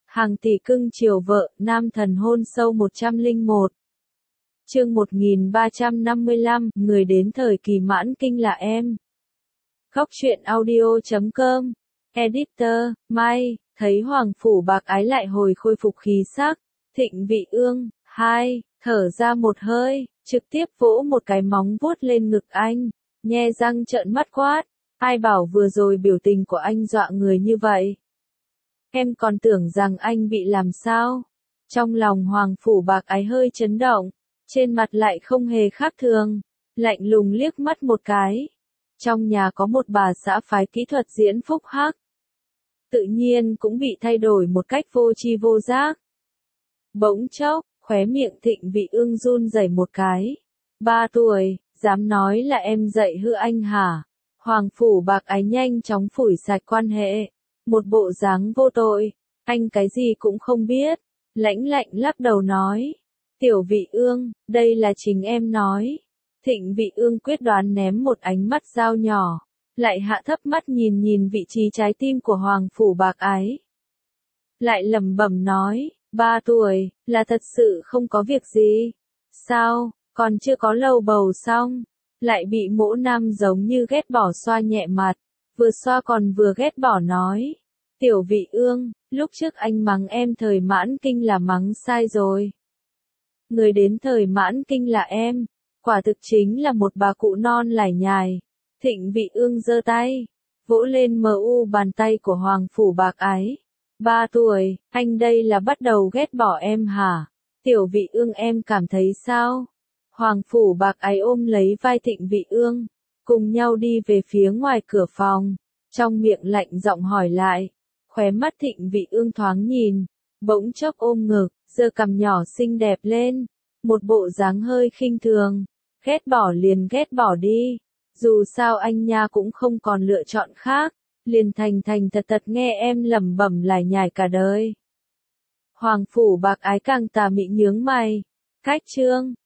Hàng tỷ cưng chiều vợ, nam thần hôn sâu 101. Chương 1355, người đến thời kỳ mãn kinh là em. Góc truyện audio.com. Editor, Mai, thấy Hoàng Phủ Bạc Ái lại hồi khôi phục khí sắc. Thịnh Vị Ương, thở ra một hơi, trực tiếp vỗ một cái móng vuốt lên ngực anh, nhe răng trợn mắt quát. Ai bảo vừa rồi biểu tình của anh dọa người như vậy? Em còn tưởng rằng anh bị làm sao? Trong lòng Hoàng Phủ Bạc Ái hơi chấn động, trên mặt lại không hề khác thường, lạnh lùng liếc mắt một cái. Trong nhà có một bà xã phái kỹ thuật diễn phúc hắc, tự nhiên cũng bị thay đổi một cách vô tri vô giác. Bỗng chốc, khóe miệng Thịnh Vị Ương run rẩy một cái. 3 tuổi, dám nói là em dạy hư anh hả? Hoàng Phủ Bạc Ái nhanh chóng phủi sạch quan hệ, một bộ dáng vô tội, anh cái gì cũng không biết, lãnh lạnh lắc đầu nói. Tiểu Vị Ương, đây là chính em nói. Thịnh Vị Ương quyết đoán ném một ánh mắt dao nhỏ, lại hạ thấp mắt nhìn vị trí trái tim của Hoàng Phủ Bạc Ái. Lại lẩm bẩm nói, 3 tuổi, là thật sự không có việc gì. Sao, còn chưa có lâu bầu xong, lại bị mỗ nam giống như ghét bỏ xoa nhẹ mặt, vừa xoa còn vừa ghét bỏ nói. Tiểu Vị Ương, lúc trước anh mắng em thời mãn kinh là mắng sai rồi. Người đến thời mãn kinh là em, quả thực chính là một bà cụ non lải nhải. Thịnh Vị Ương giơ tay, vỗ lên bàn tay của Hoàng Phủ Bạc Ái. 3 tuổi, anh đây là bắt đầu ghét bỏ em hả? Tiểu Vị Ương em cảm thấy sao? Hoàng Phủ Bạc Ái ôm lấy vai Thịnh Vị Ương, cùng nhau đi về phía ngoài cửa phòng, trong miệng lạnh giọng hỏi lại. Khóe mắt Thịnh Vị Ương thoáng nhìn, bỗng chốc ôm ngực, giơ cằm nhỏ xinh đẹp lên, một bộ dáng hơi khinh thường. Ghét bỏ liền ghét bỏ đi, dù sao anh nha cũng không còn lựa chọn khác, liền thành thật nghe em lẩm bẩm lải nhải cả đời. Hoàng Phủ Bạc Ái càng tà mị nhướng mày. Cách chương,